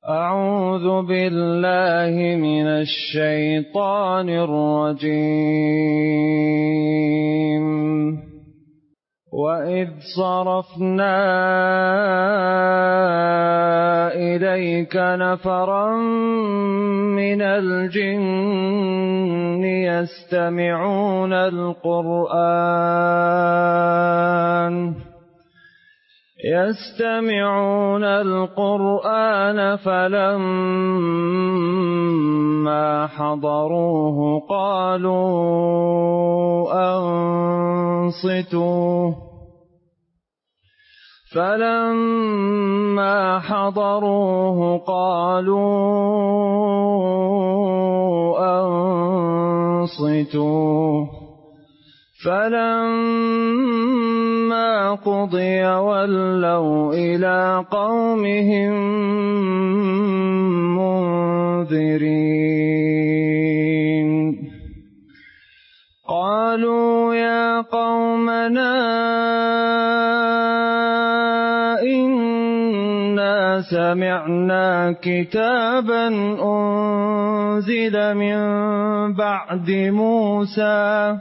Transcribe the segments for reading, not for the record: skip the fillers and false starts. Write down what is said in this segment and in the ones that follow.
أعوذ بالله من الشيطان الرجيم. وإذ صرفنا إليك نفرا من الجن يستمعون القرآن فلما حضروه قالوا أنصتوا فلما قضي ولوا إلى قومهم منذرين. قالوا يا قومنا إنا سمعنا كتابا أنزل من بعد موسى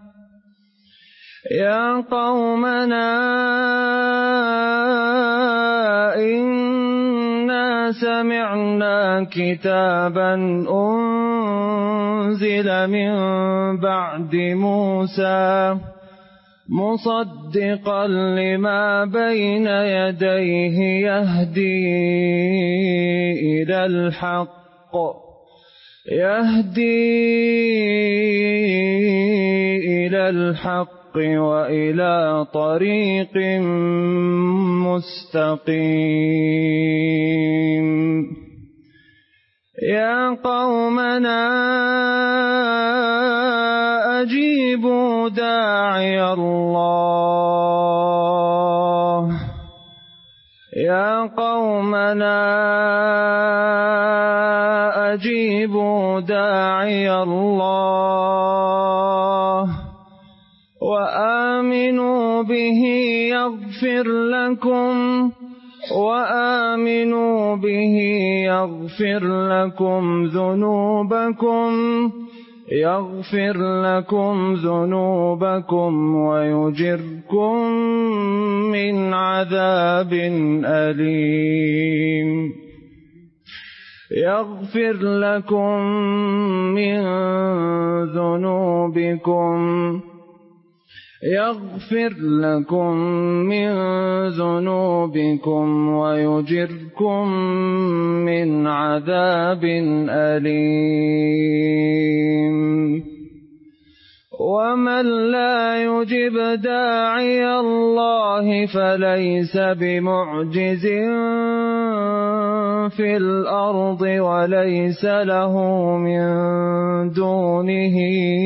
مصدقا لما بين يديه يهدي إلى الحق وإلى طريق مستقيم. يا قومنا أجيبوا داعي الله وآمنوا به يغفر لكم ذنوبكم ويجركم من عذاب أليم. يغفر لكم من ذنوبكم ويجركم من عذاب أليم. ومن لا يجب داعي الله فليس بمعجز في الأرض وليس له من دونه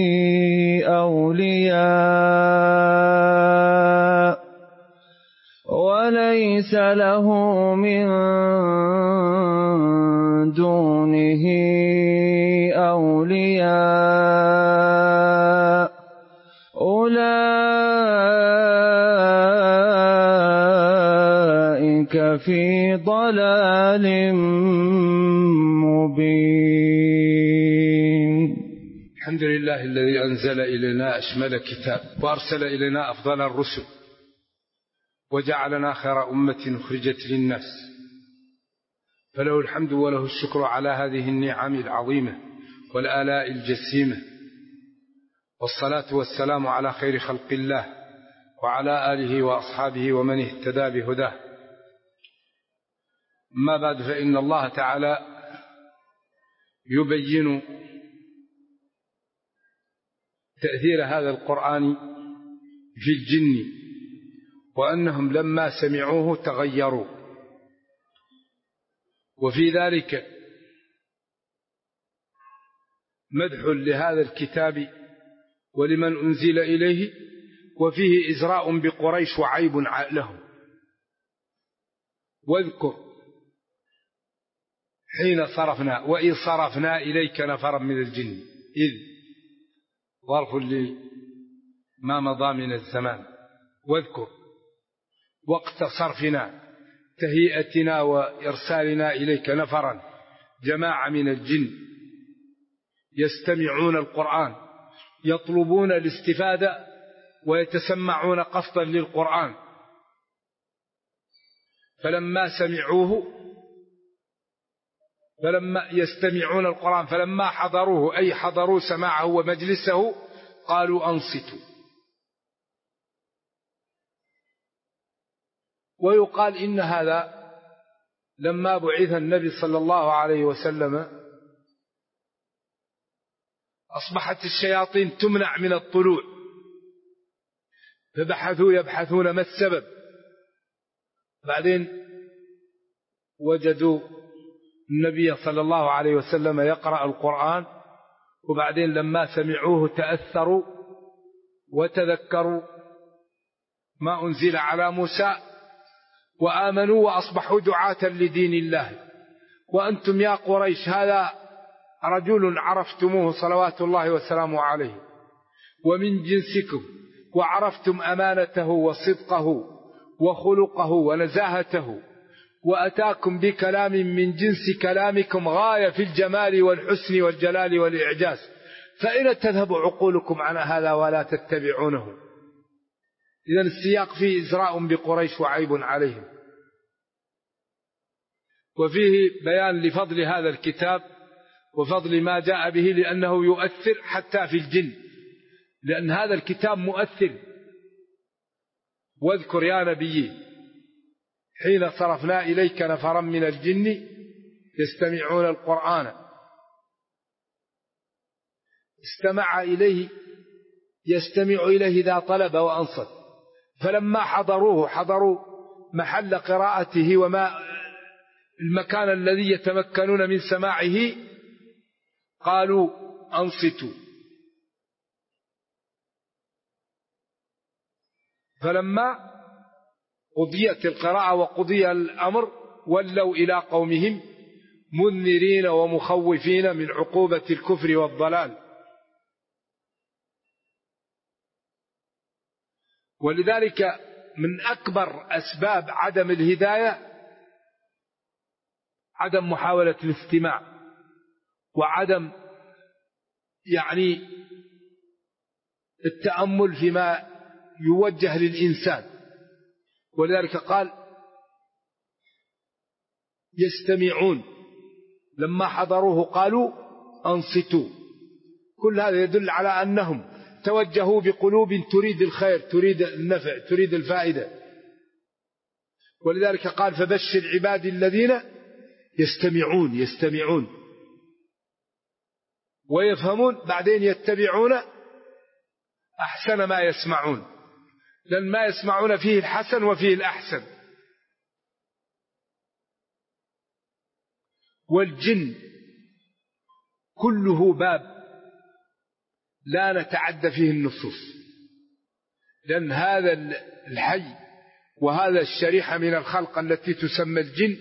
أولياء أولئك في ضلال مبين. الحمد لله الذي أنزل إلينا أشمل كتاب وأرسل إلينا أفضل الرسل وجعلنا خير أمة أخرجت للناس، فله الحمد وله الشكر على هذه النعم العظيمة والآلاء الجسيمة، والصلاة والسلام على خير خلق الله وعلى آله وأصحابه ومن اهتدى بهداه. أما بعد، فإن الله تعالى يبين تأثير هذا القرآن في الجن، وأنهم لما سمعوه تغيروا، وفي ذلك مدح لهذا الكتاب ولمن أنزل إليه، وفيه إزراء بقريش وعيب لهم. واذكر حين صرفنا وإذ صرفنا إليك نفرا من الجن، إذ ظرف لما مضى من الزمان، واذكر وقت صرفنا تهيئتنا وإرسالنا إليك نفرا جماعة من الجن يستمعون القرآن يطلبون الاستفادة ويتسمعون قصدا للقرآن، فلما يستمعون القرآن فلما حضروه أي حضروا سماعه ومجلسه قالوا أنصتوا. ويقال إن هذا لما بعث النبي صلى الله عليه وسلم أصبحت الشياطين تمنع من الطلوع، يبحثون ما السبب، بعدين وجدوا النبي صلى الله عليه وسلم يقرأ القرآن، وبعدين لما سمعوه تأثروا وتذكروا ما أنزل على موسى وآمنوا وأصبحوا دعاة لدين الله. وأنتم يا قريش هذا رجل عرفتموه صلوات الله وسلامه عليه ومن جنسكم، وعرفتم أمانته وصدقه وخلقه ونزاهته، وأتاكم بكلام من جنس كلامكم غاية في الجمال والحسن والجلال والإعجاز، فإن تذهب عقولكم عن هذا ولا تتبعونه. إذن السياق فيه إزراء بقريش وعيب عليهم، وفيه بيان لفضل هذا الكتاب وفضل ما جاء به، لأنه يؤثر حتى في الجن، لأن هذا الكتاب مؤثر. واذكر يا نبي حين صرفنا إليك نفرا من الجن يستمعون القرآن، استمع إليه يستمع إليه إذا طلب وأنصت، فلما حضروا محل قراءته وما المكان الذي يتمكنون من سماعه قالوا أنصتوا. فلما قضيت القراءة وقضي الأمر ولوا إلى قومهم منذرين ومخوفين من عقوبة الكفر والضلال. ولذلك من أكبر أسباب عدم الهداية عدم محاولة الاستماع، وعدم التأمل فيما يوجه للإنسان. ولذلك قال يستمعون، لما حضروه قالوا أنصتوا. كل هذا يدل على أنهم توجهوا بقلوب تريد الخير، تريد النفع، تريد الفائدة. ولذلك قال فبشر عبادي الذين يستمعون ويفهمون، بعدين يتبعون أحسن ما يسمعون، لأن ما يسمعون فيه الحسن وفيه الأحسن. والجن كله باب لا نتعدى فيه النصوص، لأن هذا الحي وهذا الشريحة من الخلق التي تسمى الجن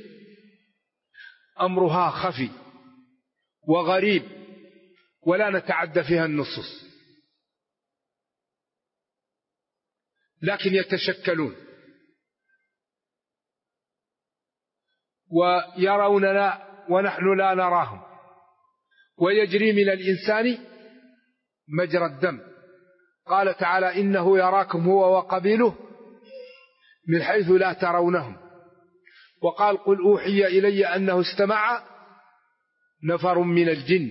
أمرها خفي وغريب ولا نتعدى فيها النصوص، لكن يتشكلون ويروننا ونحن لا نراهم، ويجري من الإنسان مجرى الدم. قال تعالى إنه يراكم هو وقبيله من حيث لا ترونهم. وقال قل أوحي إلي أنه استمع نفر من الجن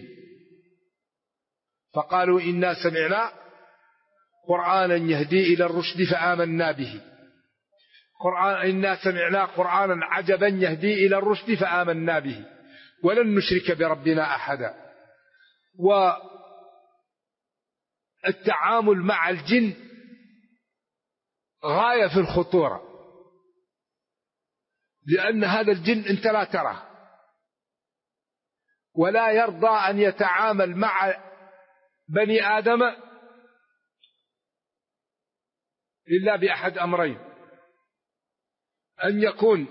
فقالوا إنا سمعنا قرآنا يهدي إلى الرشد فآمنا به. إنا سمعنا قرآنا عجبا يهدي إلى الرشد فآمنا به ولن نشرك بربنا أحدا. والتعامل مع الجن غاية في الخطورة، لأن هذا الجن أنت لا تراه، ولا يرضى أن يتعامل مع بني آدم إلا بأحد أمرين: أن يكون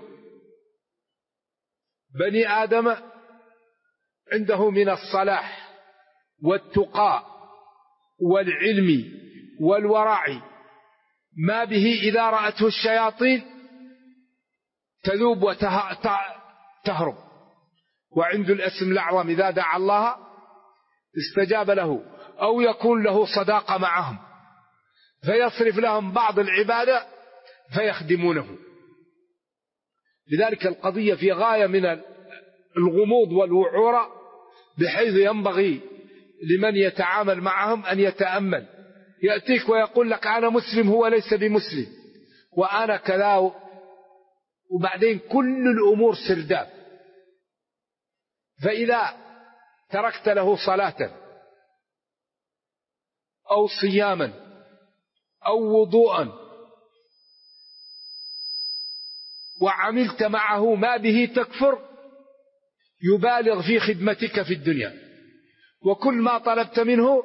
بني آدم عنده من الصلاح والتقى والعلم والورع ما به إذا رأته الشياطين تذوب وتهرب. وعنده الاسم الأعظم إذا دعا الله استجاب له، أو يكون له صداقة معهم فيصرف لهم بعض العبادة فيخدمونه. لذلك القضية في غاية من الغموض والوعورة، بحيث ينبغي لمن يتعامل معهم أن يتأمل. يأتيك ويقول لك أنا مسلم، هو ليس بمسلم، وأنا كذا، وبعدين كل الأمور سرداب. فإذا تركت له صلاة أو صياما أو وضوءا وعملت معه ما به تكفر، يبالغ في خدمتك في الدنيا، وكل ما طلبت منه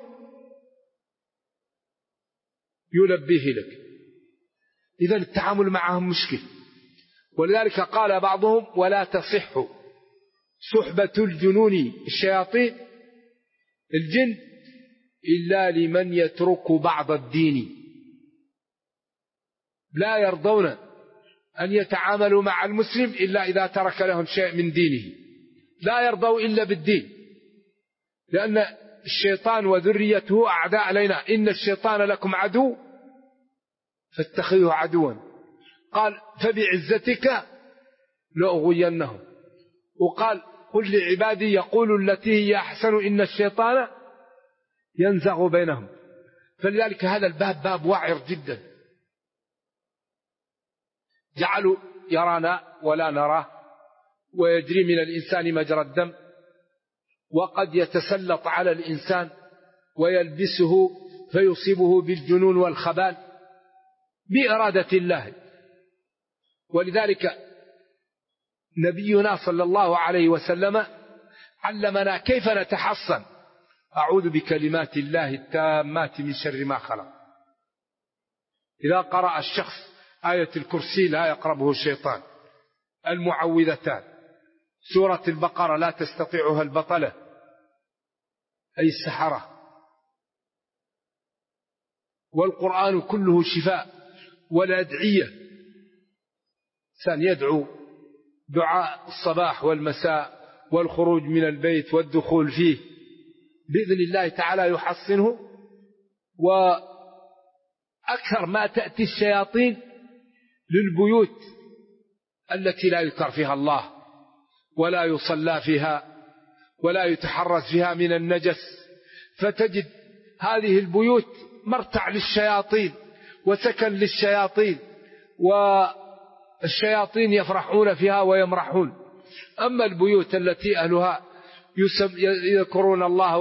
يلبيه لك. إذن التعامل معهم مشكل. ولذلك قال بعضهم: ولا تصح صحبة الجنون الشياطين الجن إلا لمن يترك بعض الدين. لا يرضون أن يتعاملوا مع المسلم إلا إذا ترك لهم شيء من دينه. لا يرضوا إلا بالدين، لأن الشيطان وذريته أعداء علينا. إن الشيطان لكم عدو فاتخذوه عدوا. قال: فبعزتك لأغوينهم. وقال: قل لعبادي يقولوا التي هي أحسن إن الشيطان ينزغ بينهم. فلذلك هذا الباب باب وعر جدا. جعلوا يرانا ولا نراه، ويجري من الإنسان مجرى الدم، وقد يتسلط على الإنسان ويلبسه فيصيبه بالجنون والخبال بإرادة الله. ولذلك نبينا صلى الله عليه وسلم علمنا كيف نتحصن: أعوذ بكلمات الله التامات من شر ما خلق. إذا قرأ الشخص آية الكرسي لا يقربه الشيطان، المعوذتان، سورة البقرة لا تستطيعها البطلة أي السحرة، والقرآن كله شفاء. والأدعية، إنسان يدعو دعاء الصباح والمساء والخروج من البيت والدخول فيه بإذن الله تعالى يحصنه. وأكثر ما تأتي الشياطين للبيوت التي لا يذكر فيها الله ولا يصلى فيها ولا يتحرز فيها من النجس، فتجد هذه البيوت مرتع للشياطين وسكن للشياطين، والشياطين يفرحون فيها ويمرحون. أما البيوت التي أهلها يذكرون الله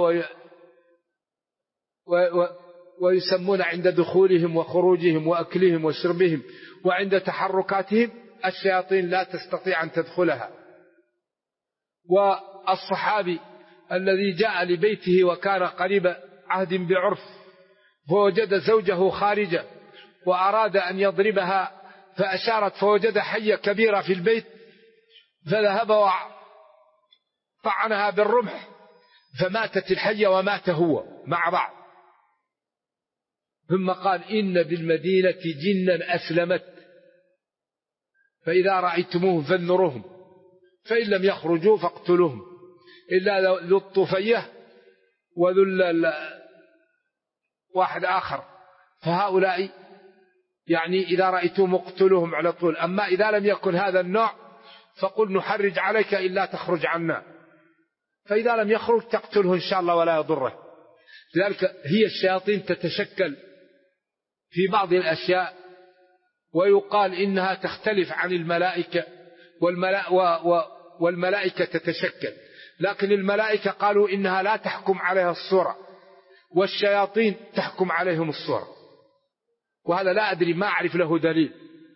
ويسمون عند دخولهم وخروجهم وأكلهم وشربهم وعند تحركاتهم، الشياطين لا تستطيع أن تدخلها. والصحابي الذي جاء لبيته وكان قريب عهد بعرف، فوجد زوجه خارجة وأراد أن يضربها، فأشارت فوجد حية كبيرة في البيت، فذهب وطعنها بالرمح فماتت الحية ومات هو مع بعض. ثم قال: إن بالمدينة جنا أسلمت، فإذا رأيتموهم فانذروهم، فإن لم يخرجوا فاقتلوهم، إلا ذو الطفية وذو واحد آخر، فهؤلاء يعني إذا رأيتم اقتلوهم على طول. أما إذا لم يكن هذا النوع فقل نحرج عليك إلا تخرج عنا، فإذا لم يخرج تقتله إن شاء الله ولا يضره. لذلك هي الشياطين تتشكل في بعض الأشياء، ويقال إنها تختلف عن الملائكة، والملائكة تتشكل، لكن الملائكة قالوا إنها لا تحكم عليها الصورة، والشياطين تحكم عليهم الصورة. وهذا لا أدري، ما أعرف له دليل.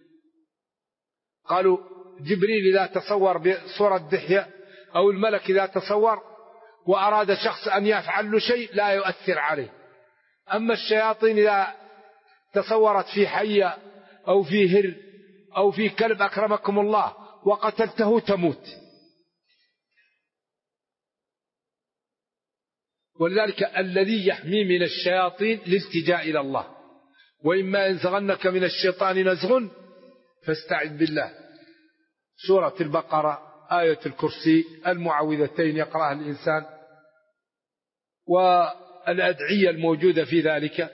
قالوا جبريل إذا تصور بصورة دحية، أو الملك إذا تصور وأراد شخص أن يفعل له شيء لا يؤثر عليه. أما الشياطين إذا تصورت في حية أو في هر أو في كلب أكرمكم الله وقتلته تموت. ولذلك الذي يحمي من الشياطين الالتجاء إلى الله، وإما ينزغنك من الشيطان نزغ فاستعذ بالله. سورة البقرة، آية الكرسي، المعوذتين يقرأها الإنسان، والأدعية الموجودة في ذلك.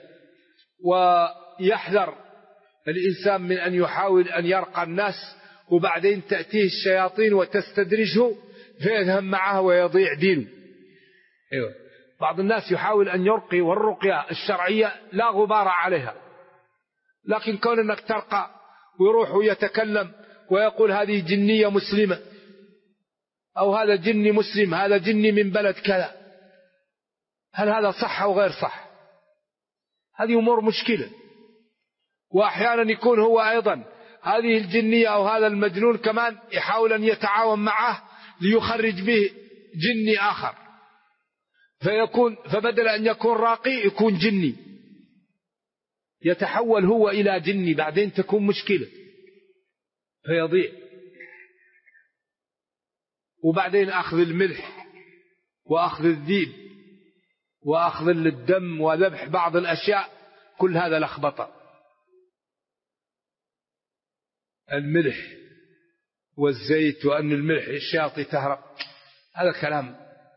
ويحذر الإنسان من أن يحاول أن يرقى الناس وبعدين تأتيه الشياطين وتستدرجه فيذهب معها ويضيع دينه. بعض الناس يحاول أن يرقي، والرقية الشرعية لا غبار عليها، لكن كون أنك ترقى ويروح ويتكلم ويقول هذه جنية مسلمة، أو هذا جني مسلم، هذا جني من بلد كذا، هل هذا صح أو غير صح؟ هذه أمور مشكلة. وأحيانا يكون هو أيضا هذه الجنية أو هذا المجنون كمان يحاول أن يتعاون معه ليخرج به جني آخر، فبدل أن يكون راقي يكون جني، يتحول هو إلى جني، بعدين تكون مشكلة فيضيع. وبعدين أخذ الملح وأخذ الذيب وأخذ الدم وذبح بعض الأشياء، كل هذا لخبطة. الملح والزيت، وأن الملح الشياطين تهرب، هذا كلام.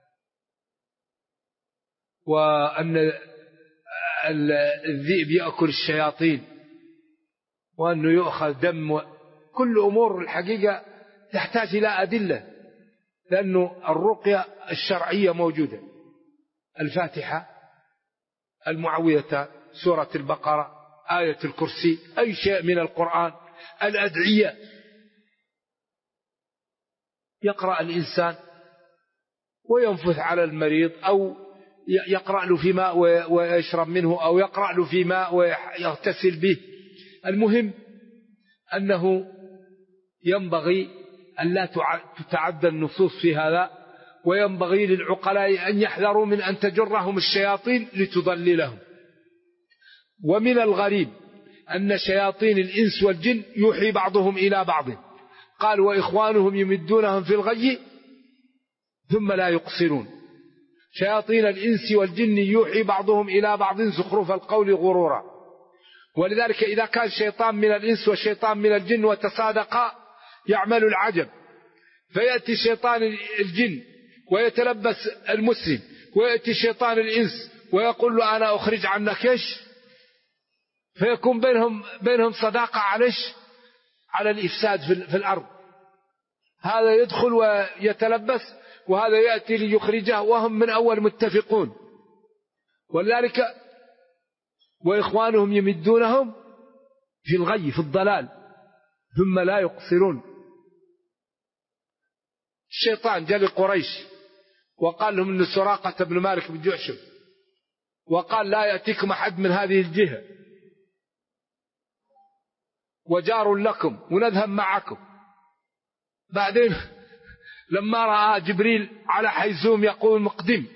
وأن الذئب يأكل الشياطين، وأنه يؤخذ دم، كل أمور الحقيقة تحتاج إلى أدلة، لأنه الرقية الشرعية موجودة: الفاتحة، المعوذتان، سورة البقرة، آية الكرسي، أي شيء من القرآن، الأدعية يقرأ الإنسان وينفث على المريض، أو يقرأ له في ماء ويشرب منه، أو يقرأ له في ماء ويغتسل به. المهم أنه ينبغي أن لا تتعدى النصوص في هذا، وينبغي للعقلاء أن يحذروا من أن تجرهم الشياطين لتضللهم. ومن الغريب أن شياطين الإنس والجن يوحي بعضهم إلى بعض، قال وإخوانهم يمدونهم في الغي ثم لا يقصرون. شياطين الإنس والجن يوحي بعضهم إلى بعض زخرف القول غرورا. ولذلك إذا كان شيطان من الإنس وشيطان من الجن وتصادقا يعمل العجب، فيأتي شيطان الجن ويتلبس المسلم، ويأتي شيطان الإنس ويقول له أنا أخرج عنك إيش، فيكون بينهم صداقة على الإفساد في الأرض. هذا يدخل ويتلبس، وهذا يأتي ليخرجه، وهم من أول متفقون. ولذلك وإخوانهم يمدونهم في الغي، في الضلال، ثم لا يقصرون. الشيطان جاء لقريش وقال لهم أن سراقة بن مالك بن جعشم، وقال لا يأتيكم أحد من هذه الجهة، وجار لكم ونذهب معكم. بعدين لما رأى جبريل على حيزوم يقول مقدم،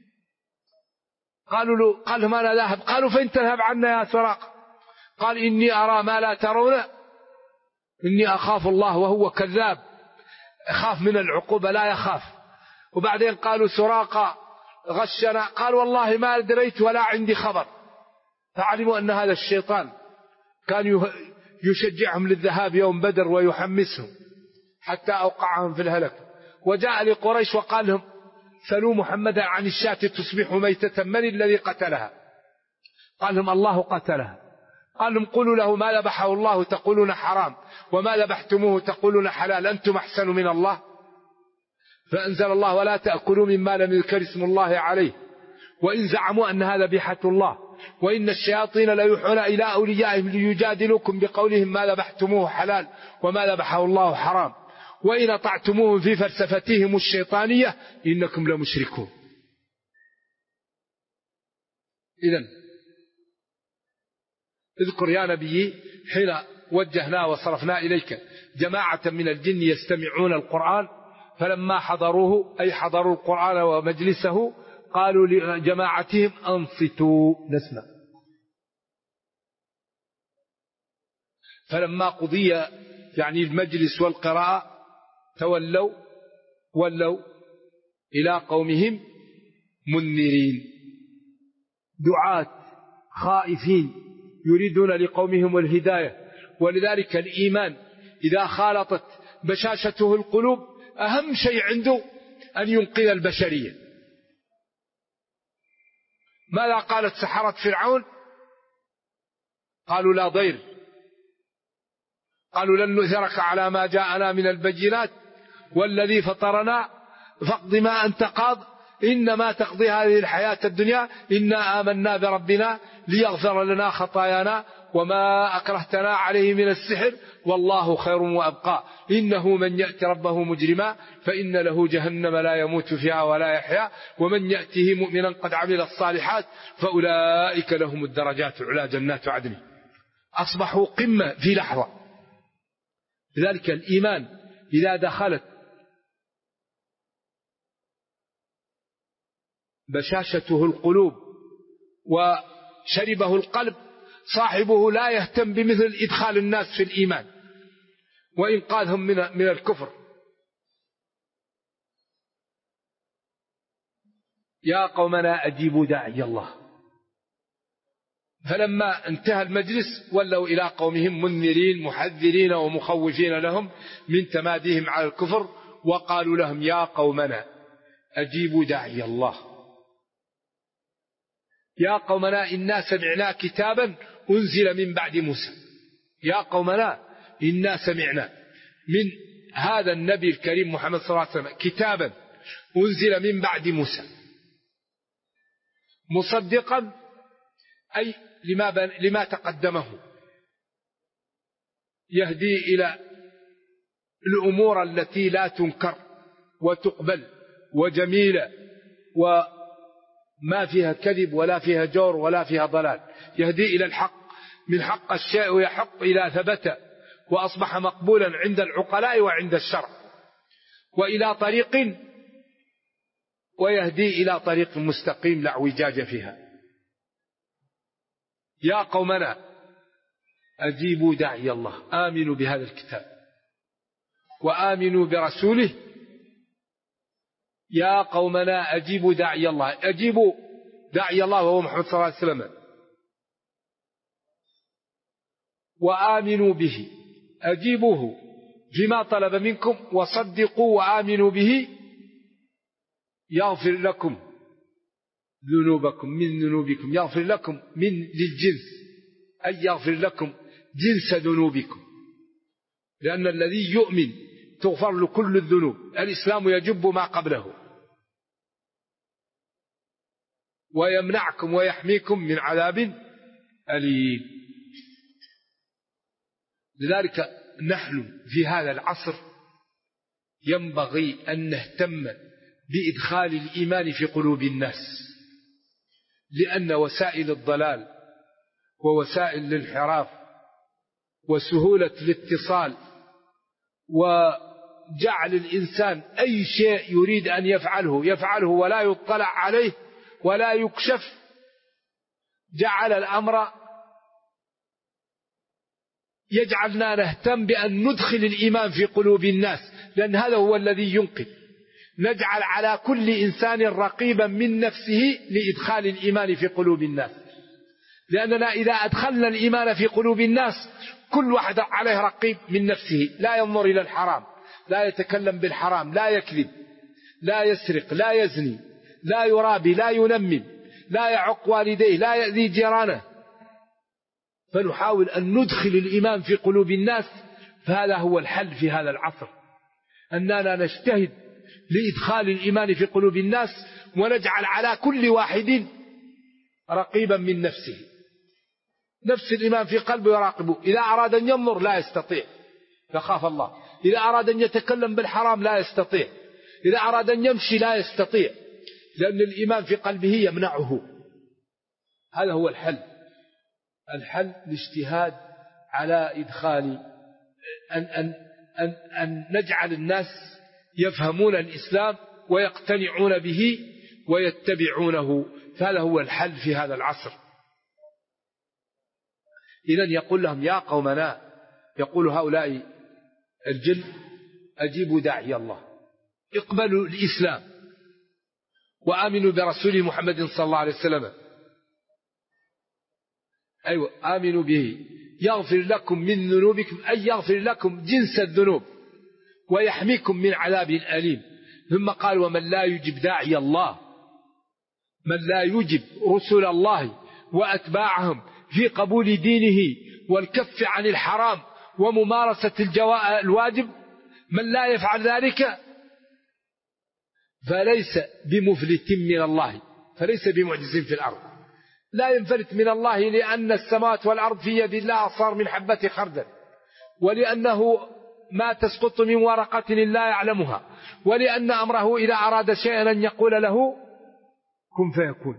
قال لهم أنا ذاهب. قالوا فين تذهب عنا يا سراقة؟ قال إني أرى ما لا ترون، إني أخاف الله وهو كذاب، أخاف من العقوبة لا يخاف. وبعدين قالوا سراقة غشنا، قال والله ما دريت ولا عندي خبر. فعلموا أن هذا الشيطان كان يشجعهم للذهاب يوم بدر ويحمسهم حتى أوقعهم في الهلك. وجاء لقريش وقال لهم سلوا محمدا عن الشاة تصبح ميتة، من الذي قتلها؟ قال لهم الله قتلها. قال لهم قولوا له ما ذبحه الله تقولون حرام، وما ذبحتموه تقولون حلال، أنتم أحسن من الله. فأنزل الله ولا تأكلوا مما لم يذكر اسم الله عليه، وإن زعموا أن هذا ذبيحة الله، وإن الشياطين لا يوحون إلى أوليائهم ليجادلوكم بقولهم ما ذبحتموه حلال وما ذبحه الله حرام، وإن أطعتموهم في فلسفتهم الشيطانية إنكم لمشركون. إذن اذكر يا نبي حين وجهنا وصرفنا إليك جماعة من الجن يستمعون القرآن، فلما حضروه أي حضروا القرآن ومجلسه قالوا لجماعتهم أنصتوا نسمع. فلما قضي يعني المجلس والقراءة ولوا إلى قومهم منذرين، دعاة خائفين يريدون لقومهم الهداية. ولذلك الإيمان إذا خالطت بشاشته القلوب أهم شيء عنده أن ينقذ البشرية. ماذا قالت سحرة فرعون؟ قالوا لا ضير، قالوا لن نؤثرك على ما جاءنا من البينات والذي فطرنا فاقض ما أنت قاض إنما تقضي هذه الحياة الدنيا إنا آمنا بربنا ليغفر لنا خطايانا وما أكرهتنا عليه من السحر والله خير وأبقى إنه من يأتي ربه مجرما فإن له جهنم لا يموت فيها ولا يحيا ومن يأته مؤمنا قد عمل الصالحات فأولئك لهم الدرجات العلى جنات عدن. أصبحوا قمة في لحظة. لذلك الإيمان إذا دخلت بشاشته القلوب وشربه القلب صاحبه لا يهتم بمثل إدخال الناس في الإيمان وإنقاذهم من الكفر. يا قومنا أجيبوا داعي الله. فلما انتهى المجلس ولوا إلى قومهم منذرين محذرين ومخوفين لهم من تماديهم على الكفر وقالوا لهم يا قومنا أجيبوا داعي الله. يا قومنا إنا سمعنا كتابا أنزل من بعد موسى. يا قومنا إنا سمعنا من هذا النبي الكريم محمد صلى الله عليه وسلم كتابا أنزل من بعد موسى مصدقا أي لما تقدمه يهدي إلى الأمور التي لا تنكر وتقبل وجميلة وما فيها كذب ولا فيها جور ولا فيها ضلال. يهدي إلى الحق من حق الشيء ويحق إلى ثبت وأصبح مقبولا عند العقلاء وعند الشرع وإلى طريق ويهدي إلى طريق مستقيم لا اعوجاج فيها. يا قومنا أجيبوا داعي الله آمنوا بهذا الكتاب وآمنوا برسوله. يا قومنا أجيبوا داعي الله. أجيبوا داعي الله وهو محمد صلى الله عليه وسلم وآمنوا به. أجيبوه بما طلب منكم وصدقوا وآمنوا به يغفر لكم ذنوبكم من ذنوبكم يغفر لكم من للجنس أي يغفر لكم جنس ذنوبكم لأن الذي يؤمن تغفر له كل الذنوب. الإسلام يجب ما قبله ويمنعكم ويحميكم من عذاب أليم. لذلك نحن في هذا العصر ينبغي أن نهتم بإدخال الإيمان في قلوب الناس لأن وسائل الضلال ووسائل الانحراف وسهولة الاتصال وجعل الإنسان أي شيء يريد أن يفعله ولا يطلع عليه ولا يكشف جعل الأمر يجعلنا نهتم بأن ندخل الإيمان في قلوب الناس لأن هذا هو الذي ينقذ. نجعل على كل إنسان رقيبا من نفسه لإدخال الإيمان في قلوب الناس لأننا إذا أدخلنا الإيمان في قلوب الناس كل واحد عليه رقيب من نفسه لا ينظر إلى الحرام لا يتكلم بالحرام لا يكذب لا يسرق لا يزني لا يرابي لا ينمم لا يعق والديه لا يأذي جيرانه. فنحاول أن ندخل الإيمان في قلوب الناس. فهذا هو الحل في هذا العصر أننا نجتهد لإدخال الإيمان في قلوب الناس ونجعل على كل واحد رقيبا من نفسه نفس الإيمان في قلبه يراقبه. إذا أراد أن ينظر لا يستطيع فخاف الله. إذا أراد أن يتكلم بالحرام لا يستطيع. إذا أراد أن يمشي لا يستطيع لأن الإيمان في قلبه يمنعه. هذا هو الحل الاجتهاد على إدخال أن نجعل الناس يفهمون الإسلام ويقتنعون به ويتبعونه. فهذا هو الحل في هذا العصر. إذن يقول لهم يا قومنا يقول هؤلاء الجن أجيبوا داعي الله اقبلوا الإسلام وآمنوا برسول محمد صلى الله عليه وسلم. أيوة آمنوا به يغفر لكم من ذنوبكم أي يغفر لكم جنس الذنوب ويحميكم من عذاب أليم. ثم قال ومن لا يجب داعي الله، من لا يجب رسل الله وأتباعهم في قبول دينه والكف عن الحرام وممارسة الواجب، من لا يفعل ذلك فليس بمفلت من الله، فليس بمعجز في الأرض. لا ينفلت من الله لأن السماوات والأرض في يد الله أصغر من حبة خردل، ولأنه ما تسقط من ورقة لا يعلمها، ولأن أمره إذا أراد شيئا أن يقول له كن فيكون.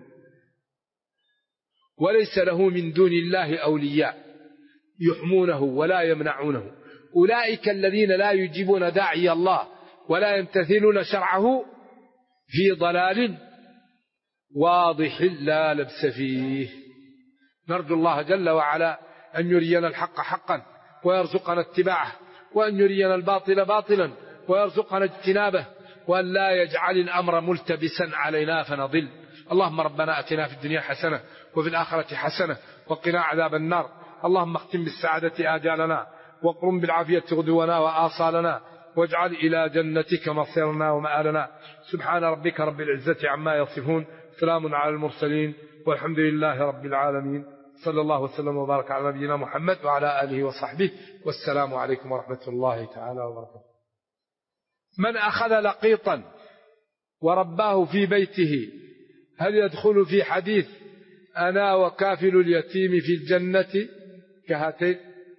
وليس له من دون الله أولياء يحمونه ولا يمنعونه. أولئك الذين لا يجيبون داعي الله ولا يمتثلون شرعه في ضلال واضح لا لبس فيه. نرجو الله جل وعلا أن يرينا الحق حقا ويرزقنا اتباعه، وأن يرينا الباطل باطلا ويرزقنا اجتنابه، وأن لا يجعل الأمر ملتبسا علينا فنضل. اللهم ربنا أتنا في الدنيا حسنة وفي الآخرة حسنة وقنا عذاب النار. اللهم اختم بالسعادة آجالنا وقرم بالعافية غدونا وآصالنا، واجعل إلى جنتك مصيرنا ومآلنا. سبحان ربك رب العزة عما يصفون، سلام على المرسلين، والحمد لله رب العالمين. صلى الله وسلم وبارك على نبينا محمد وعلى آله وصحبه، والسلام عليكم ورحمة الله تعالى وبركاته. من أخذ لقيطا ورباه في بيته هل يدخل في حديث أنا وكافل اليتيم في الجنة كهاتين؟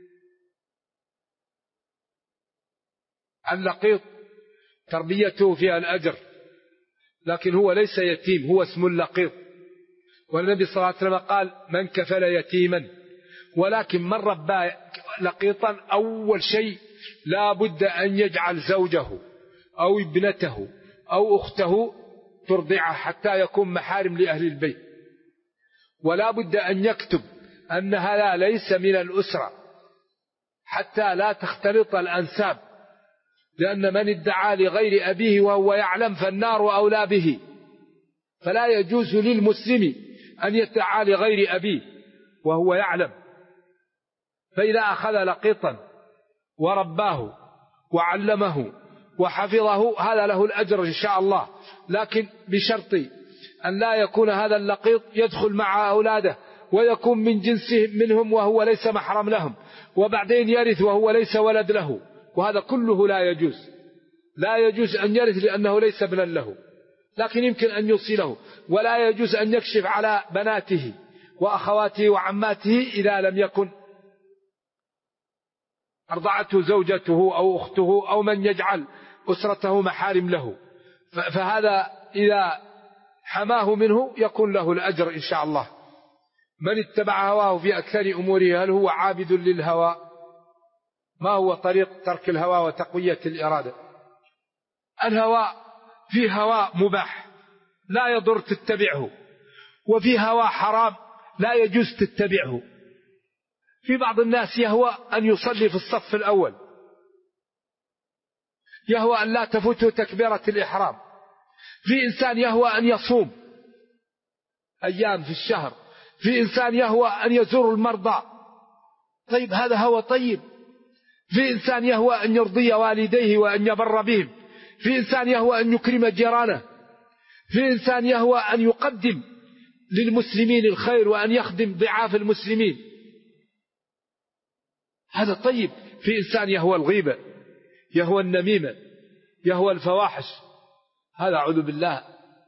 اللقيط تربيته فيها الأجر، لكن هو ليس يتيم، هو اسم اللقيط. والنبي صلى الله عليه وسلم قال من كفل يتيما، ولكن من ربى لقيطا أول شيء لا بد أن يجعل زوجه أو ابنته أو أخته ترضعه حتى يكون محارم لأهل البيت، ولا بد أن يكتب أن هذا ليس من الأسرة حتى لا تختلط الأنساب، لأن من ادعى لغير أبيه وهو يعلم فالنار أولى به. فلا يجوز للمسلم أن يدعى لغير أبيه وهو يعلم. فإذا أخذ لقيطا ورباه وعلمه وحفظه هذا له الأجر إن شاء الله، لكن بشرط أن لا يكون هذا اللقيط يدخل مع أولاده ويكون من جنسهم منهم وهو ليس محرم لهم، وبعدين يرث وهو ليس ولد له، وهذا كله لا يجوز. لا يجوز أن يرث لأنه ليس ابنا له، لكن يمكن أن يوصله. ولا يجوز أن يكشف على بناته وأخواته وعماته إذا لم يكن أرضعته زوجته أو أخته أو من يجعل أسرته محارم له. فهذا إذا حماه منه يكون له الأجر إن شاء الله. من اتبع هواه في أكثر أموره هل هو عابد للهوى؟ ما هو طريق ترك الهوى وتقوية الإرادة؟ الهوى في هوى مباح لا يضر تتبعه، وفي هوى حرام لا يجوز تتبعه. في بعض الناس يهوى أن يصلي في الصف الأول، يهوى أن لا تفوته تكبيرة الإحرام. في إنسان يهوى أن يصوم أيام في الشهر، في إنسان يهوى أن يزور المرضى. طيب هذا هوى طيب. في إنسان يهوى أن يرضي والديه وأن يبر بهم، في إنسان يهوى أن يكرم جيرانه، في إنسان يهوى أن يقدم للمسلمين الخير وأن يخدم ضعاف المسلمين، هذا طيب. في إنسان يهوى الغيبة، يهوى النميمة، يهوى الفواحش، هذا أعوذ بالله.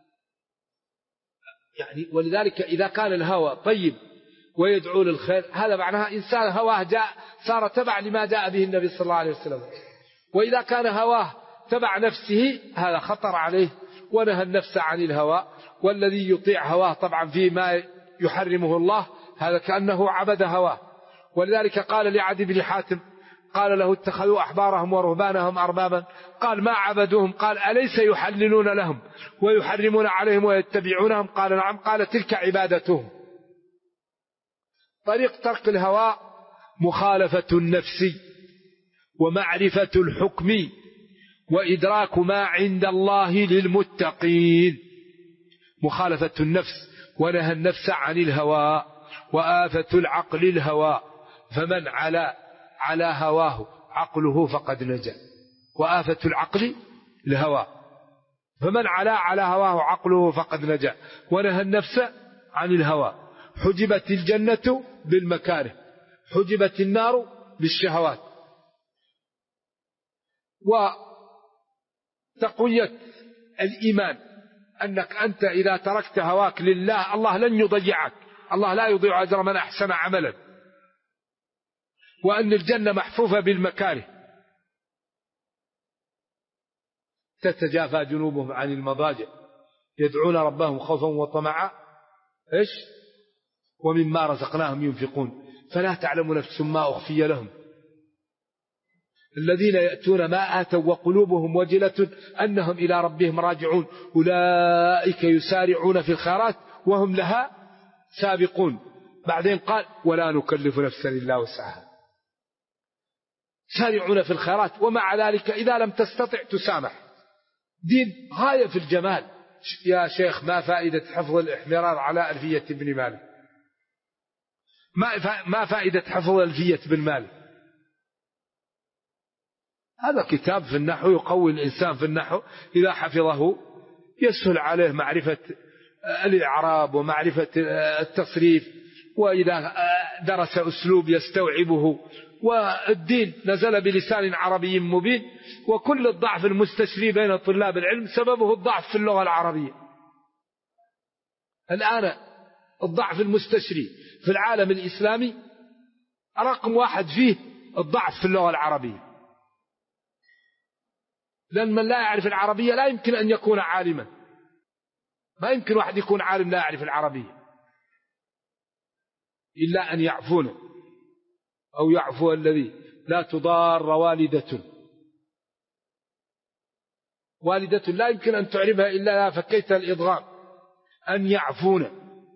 يعني ولذلك إذا كان الهوى طيب ويدعو للخير هذا معناها إنسان هواه جاء صار تبع لما جاء به النبي صلى الله عليه وسلم. وإذا كان هواه تبع نفسه هذا خطر عليه، ونهى النفس عن الهوى. والذي يطيع هواه طبعا فيما يحرمه الله هذا كأنه عبد هواه. ولذلك قال لعدي بن حاتم قال له اتخذوا أحبارهم ورهبانهم أربابا، قال ما عبدوهم، قال أليس يحللون لهم ويحرمون عليهم ويتبعونهم؟ قال نعم، قال تلك عبادتهم. طريق ترك الهوى مخالفة النفس ومعرفة الحكم وإدراك ما عند الله للمتقين. مخالفة النفس، ونهى النفس عن الهوى، وآفة العقل الهوى، فمن على هواه عقله فقد نجا. وآفة العقل الهوى، فمن على هواه عقله فقد نجا، ونهى النفس عن الهوى. حجبت الجنة بالمكاره، حجبت النار بالشهوات. وتقوية الإيمان أنك أنت إذا تركت هواك لله الله لن يضيعك، الله لا يضيع أجر من أحسن عملا، وأن الجنة محفوفة بالمكاره. تتجافى جنوبهم عن المضاجع يدعون ربهم خوفا وطمعا ومما رزقناهم ينفقون فلا تعلم نفس ما أخفي لهم. الذين يأتون ما آتوا وقلوبهم وجلة أنهم إلى ربهم راجعون أولئك يسارعون في الخيرات وهم لها سابقون. بعدين قال ولا نكلف نفسا إلا وسعها، سارعون في الخيرات، ومع ذلك إذا لم تستطع تسامح. دين غاية في الجمال. يا شيخ ما فائدة حفظ الاحمرار على ألفية ابن مالك؟ ما فائدة حفظ ألفية ابن مالك؟ هذا كتاب في النحو يقوي الإنسان في النحو، إذا حفظه يسهل عليه معرفة الإعراب ومعرفة التصريف، وإذا درس أسلوب يستوعبه. والدين نزل بلسان عربي مبين، وكل الضعف المستشري بين طلاب العلم سببه الضعف في اللغة العربية. الآن الضعف المستشري في العالم الإسلامي رقم واحد فيه الضعف في اللغة العربية، لأن من لا يعرف العربية لا يمكن أن يكون عالما. ما يمكن واحد يكون عالم لا يعرف العربية إلا أن يعفون أو يعفو الذي لا تضار والدة لا يمكن أن تعرفها إلا فكيت الإضغام، أن يعفون.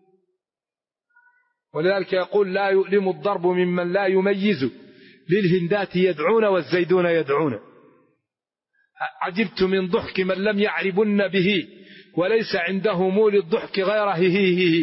ولذلك يقول لا يؤلم الضرب ممن لا يميز، للهندات يدعون والزيدون يدعون. عجبت من ضحك من لم يعربن به، وليس عنده مول الضحك غير هي.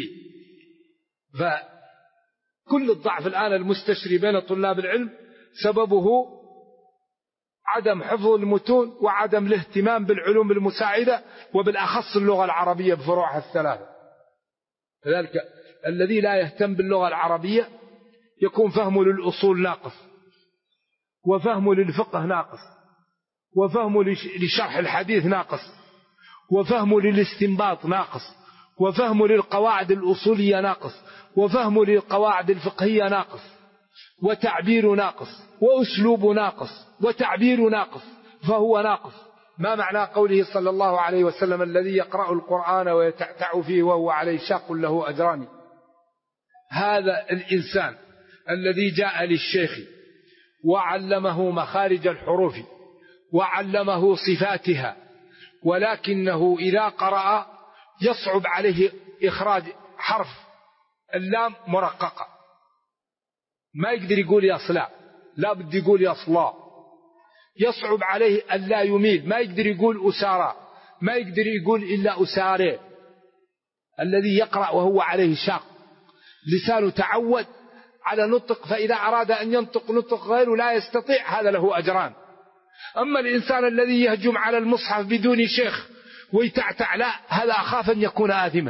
فكل الضعف الآن المستشري بين طلاب العلم سببه عدم حفظ المتون وعدم الاهتمام بالعلوم المساعدة، وبالأخص اللغة العربية بفروعها الثلاثة. لذلك الذي لا يهتم باللغة العربية يكون فهمه للأصول ناقص، وفهمه للفقه ناقص، وفهمه لشرح الحديث ناقص، وفهمه للاستنباط ناقص، وفهمه للقواعد الأصولية ناقص، وفهمه للقواعد الفقهية ناقص، وتعبير ناقص، وأسلوب ناقص، وتعبير ناقص، فهو ناقص. ما معنى قوله صلى الله عليه وسلم الذي يقرأ القرآن ويتعتع فيه وهو عليه شاق له أجران؟ هذا الإنسان الذي جاء للشيخ وعلمه مخارج الحروف وعلمه صفاتها، ولكنه إذا قرأ يصعب عليه إخراج حرف اللام مرققة، ما يقدر يقول يصلى، لا بد يقول يصلى. يصعب عليه أن لا يميل، ما يقدر يقول أسارى، ما يقدر يقول إلا أساري. الذي يقرأ وهو عليه شاق لسانه تعود على نطق، فإذا أراد أن ينطق نطق غيره لا يستطيع، هذا له أجران. أما الإنسان الذي يهجم على المصحف بدون شيخ ويتعتع، لا، هذا أخاف أن يكون آثما،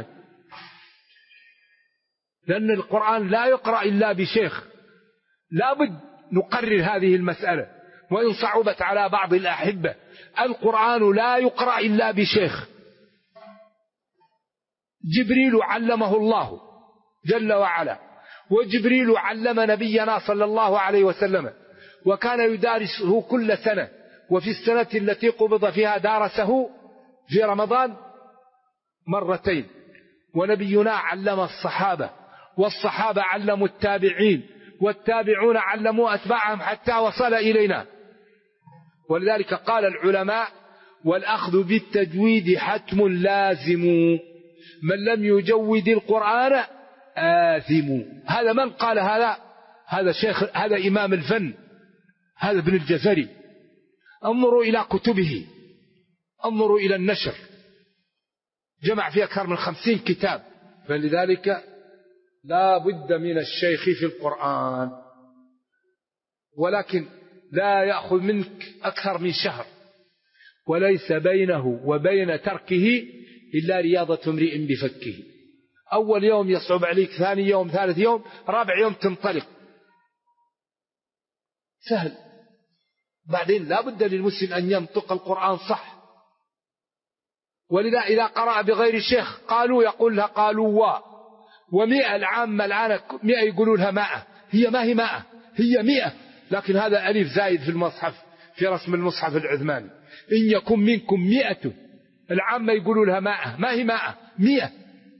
لأن القرآن لا يقرأ إلا بشيخ. لا بد نقرر هذه المسألة، وإن صعبت على بعض الأحبة. القرآن لا يقرأ إلا بشيخ. جبريل علمه الله جل وعلا، وجبريل علم نبينا صلى الله عليه وسلم، وكان يدارسه كل سنة، وفي السنة التي قبض فيها دارسه في رمضان مرتين. ونبينا علم الصحابة، والصحابة علموا التابعين، والتابعون علموا أتباعهم حتى وصل إلينا. ولذلك قال العلماء والأخذ بالتجويد حتم لازم، من لم يجود القرآن آثم. هذا من قال هذا؟ هذا شيخ، هذا إمام الفن، هذا ابن الجزري. انظروا إلى كتبه، انظروا إلى النشر، جمع فيه أكثر من 50 كتاب. فلذلك لا بد من الشيخ في القرآن، ولكن لا يأخذ منك أكثر من شهر وليس بينه وبين تركه إلا رياضة امرئ بفكه. أول يوم يصعب عليك، ثاني يوم، ثالث يوم، رابع يوم تنطلق، سهل. بعدين لا بد للمسلم أن ينطق القرآن صح. ولذا إذا قرأ بغير شيخ قالوا يقول لها قالوا ومئة. العامة الآن 100 يقولوا لها 100، هي ما هي 100، هي 100، لكن هذا ألف زائد في المصحف، في رسم المصحف العثماني. إن يكن منكم 100، العامة يقولوا لها 100، ما هي 100.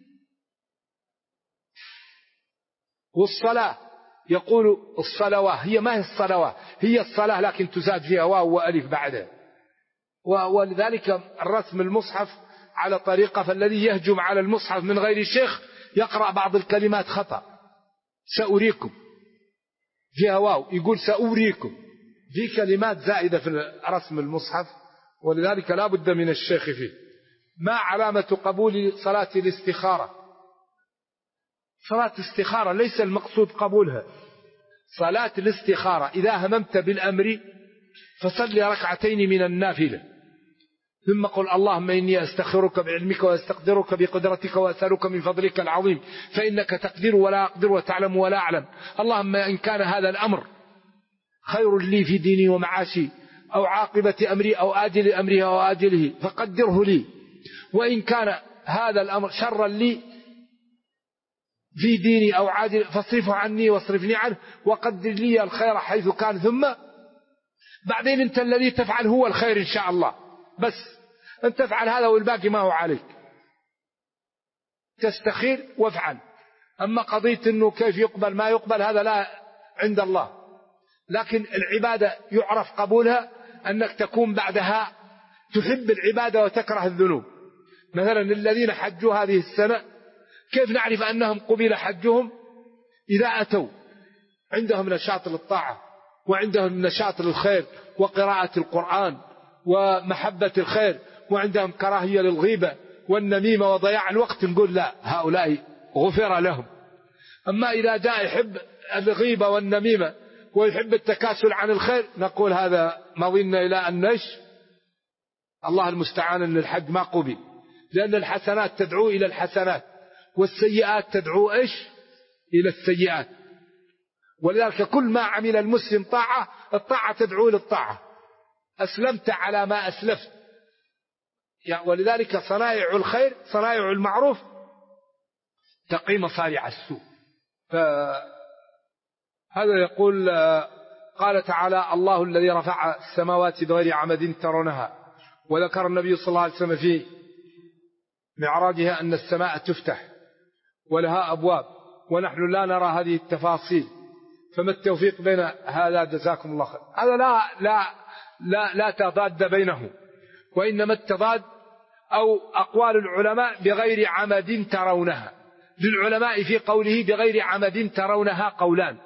والصلاة يقول الصلوات، هي ما هي الصلوات، هي الصلاة لكن تزاد فيها واو وألف بعدها. ولذلك الرسم المصحف على طريقة، فالذي يهجم على المصحف من غير شيخ يقرأ بعض الكلمات خطأ. سأريكم فيها واو، يقول سأريكم، في كلمات زائدة في رسم المصحف، ولذلك لا بد من الشيخ فيه. ما علامة قبول صلاة الاستخارة؟ صلاة الاستخارة ليس المقصود قبولها. صلاة الاستخارة إذا هممت بالأمر فصل ركعتين من النافلة، ثم قل اللهم إني أستخيرك بعلمك وأستقدرك بقدرتك وأسألك من فضلك العظيم فإنك تقدر ولا أقدر وتعلم ولا أعلم. اللهم إن كان هذا الأمر خير لي في ديني ومعاشي أو عاقبة أمري أو آجل أمري أو آجله فقدره لي، وإن كان هذا الأمر شرا لي في ديني أو عاجل فاصرفه عني واصرفني عنه وقدر لي الخير حيث كان. ثم بعدين أنت الذي تفعل هو الخير إن شاء الله، بس أنت تفعل هذا والباقي ما هو عليك، تستخير وافعل. أما قضية أنه كيف يقبل ما يقبل هذا لا عند الله. لكن العبادة يعرف قبولها أنك تكون بعدها تحب العبادة وتكره الذنوب. مثلا الذين حجوا هذه السنة كيف نعرف أنهم قبل حجهم؟ إذا أتوا عندهم نشاط للطاعة وعندهم نشاط للخير وقراءة القرآن ومحبة الخير، وعندهم كراهية للغيبة والنميمة وضياع الوقت، نقول لا هؤلاء غفر لهم. أما إذا جاء يحب الغيبة والنميمة ويحب التكاسل عن الخير نقول هذا مضينا إلى أن الله المستعان أن الحج ما قبل، لأن الحسنات تدعو إلى الحسنات والسيئات تدعو إلى السيئات. ولذلك كل ما عمل المسلم طاعة، الطاعة تدعو للطاعة. أسلمت على ما أسلفت، ولذلك صنائع الخير صنائع المعروف تقي مصارع السوء. فهذا يقول قال تعالى الله الذي رفع السماوات بغير عمد ترونها. وذكر النبي صلى الله عليه وسلم في معراجها أن السماء تفتح ولها أبواب، ونحن لا نرى هذه التفاصيل، فما التوفيق بين هذا؟ جزاكم الله خير. هذا لا تضاد بينه، وإنما التضاد أو أقوال العلماء بغير عمد ترونها. للعلماء في قوله بغير عمد ترونها قولان: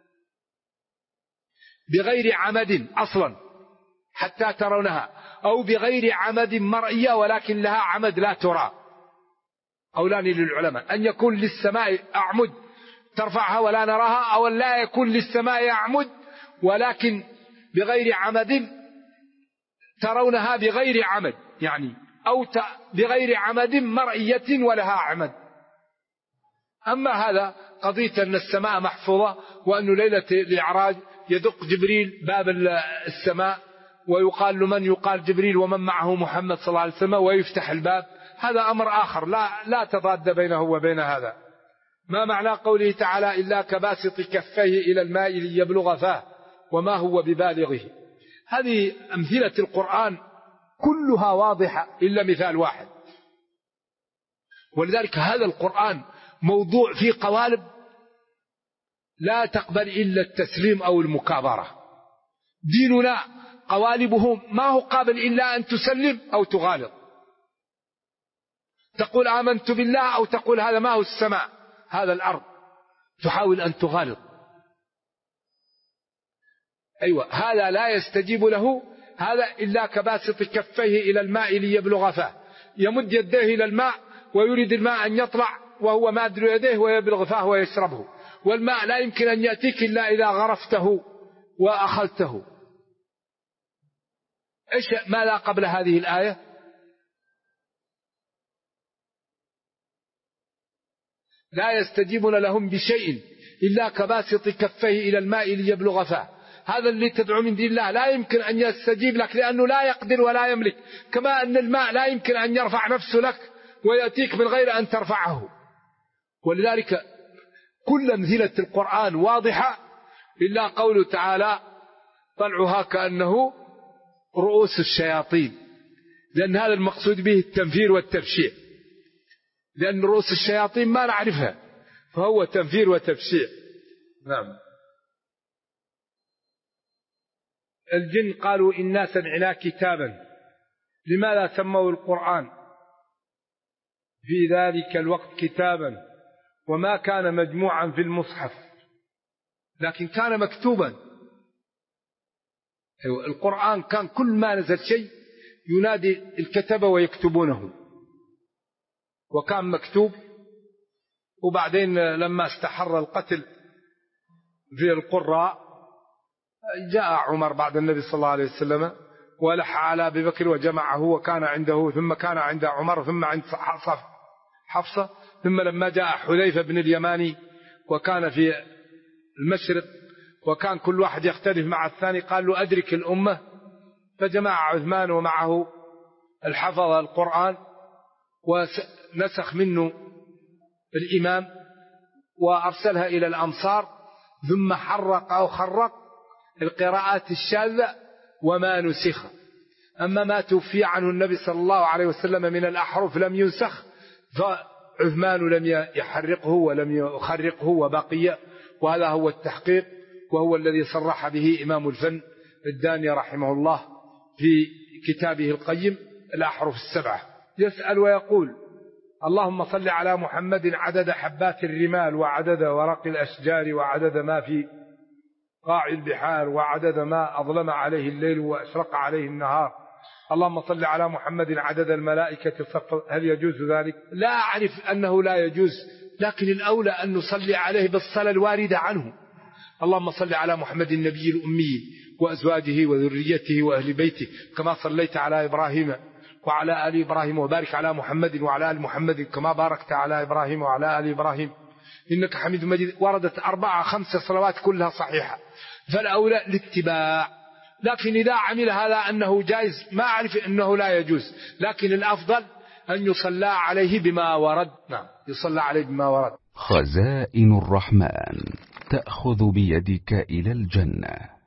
بغير عمد أصلا حتى ترونها، أو بغير عمد مرئية ولكن لها عمد لا ترى. قولان للعلماء: أن يكون للسماء أعمد ترفعها ولا نراها، أو لا يكون للسماء أعمد ولكن بغير عمد ترونها بغير عمد، يعني أو بغير عمد مرئية ولها عمد. أما هذا قضية أن السماء محفوظة، وأن ليلة الإعراج يدق جبريل باب السماء ويقال لمن يقال جبريل ومن معه محمد صلى الله عليه وسلم ويفتح الباب، هذا أمر آخر لا تضاد بينه وبين هذا. ما معنى قوله تعالى إلا كباسط كفيه إلى الماء ليبلغ فاه وما هو ببالغه؟ هذه أمثلة القرآن كلها واضحة إلا مثال واحد. ولذلك هذا القرآن موضوع فيه قوالب لا تقبل إلا التسليم أو المكابرة. ديننا قوالبه ما هو قابل إلا أن تسلم أو تغالط، تقول آمنت بالله أو تقول هذا ما هو السماء هذا الأرض، تحاول أن تغالط. أيوة، هذا لا يستجيب له هذا إلا كباسط كفيه إلى الماء ليبلغ فاه، يمد يديه إلى الماء ويريد الماء أن يطلع وهو مادر يديه ويبلغ فاه ويشربه، والماء لا يمكن أن يأتيك إلا إذا غرفته وأخذته. إيش ماذا قبل هذه الآية؟ لا يستجيبون لهم بشيء إلا كباسط كفيه إلى الماء ليبلغ فاه. هذا اللي تدعو من دين الله لا يمكن أن يستجيب لك لأنه لا يقدر ولا يملك، كما أن الماء لا يمكن أن يرفع نفسه لك ويأتيك من غير أن ترفعه. ولذلك كل أمثلة القرآن واضحة إلا قوله تعالى طلعها كأنه رؤوس الشياطين، لأن هذا المقصود به التنفير والتبشير، لأن رؤوس الشياطين ما نعرفها، فهو تنفير وتبشير. نعم. الجن قالوا إنا سمعنا كتابا، لماذا سموا القرآن في ذلك الوقت كتابا وما كان مجموعا في المصحف، لكن كان مكتوبا. القرآن كان كل ما نزل شيء ينادي الكتبة ويكتبونه، وكان مكتوب. وبعدين لما استحر القتل في القراء جاء عمر بعد النبي صلى الله عليه وسلم ولح على أبي بكر وجمعه، وكان عنده ثم كان عند عمر ثم عند حفصة، ثم لما جاء حذيفة بن اليماني وكان في المشرق وكان كل واحد يختلف مع الثاني، قال له أدرك الأمة، فجمع عثمان ومعه الحفظ القرآن ونسخ منه الإمام وأرسلها إلى الأمصار، ثم حرق أو خرق القراءات الشاذة وما نسخ. أما ما توفي عنه النبي صلى الله عليه وسلم من الأحرف لم ينسخ، فعثمان لم يحرقه ولم يخرقه وبقي، وهذا هو التحقيق، وهو الذي صرح به إمام الفن الداني رحمه الله في كتابه القيم الأحرف السبعة. يسأل ويقول اللهم صل على محمد عدد حبات الرمال وعدد ورق الأشجار وعدد ما في قاع البحار وعدد ما أظلم عليه الليل وأشرق عليه النهار. اللهم صل على محمد عدد الملائكة صفا. هل يجوز ذلك؟ لا أعرف أنه لا يجوز، لكن الأولى أن نصلي عليه بالصلاة الواردة عنه. اللهم صل على محمد النبي الأمي وأزواجه وذريته وأهل بيته كما صليت على إبراهيم وعلى آل إبراهيم، وبارك على محمد وعلى آل محمد كما باركت على إبراهيم وعلى آل إبراهيم إنك حميد مجيد. وردت 4-5 صلوات كلها صحيحة، فالأولى الاتباع. لكن إذا عمل هذا أنه جائز ما أعرف أنه لا يجوز، لكن الأفضل أن يصلى عليه بما ورد. نعم، يصلى عليه بما ورد. خزائن الرحمن تأخذ بيدك إلى الجنة.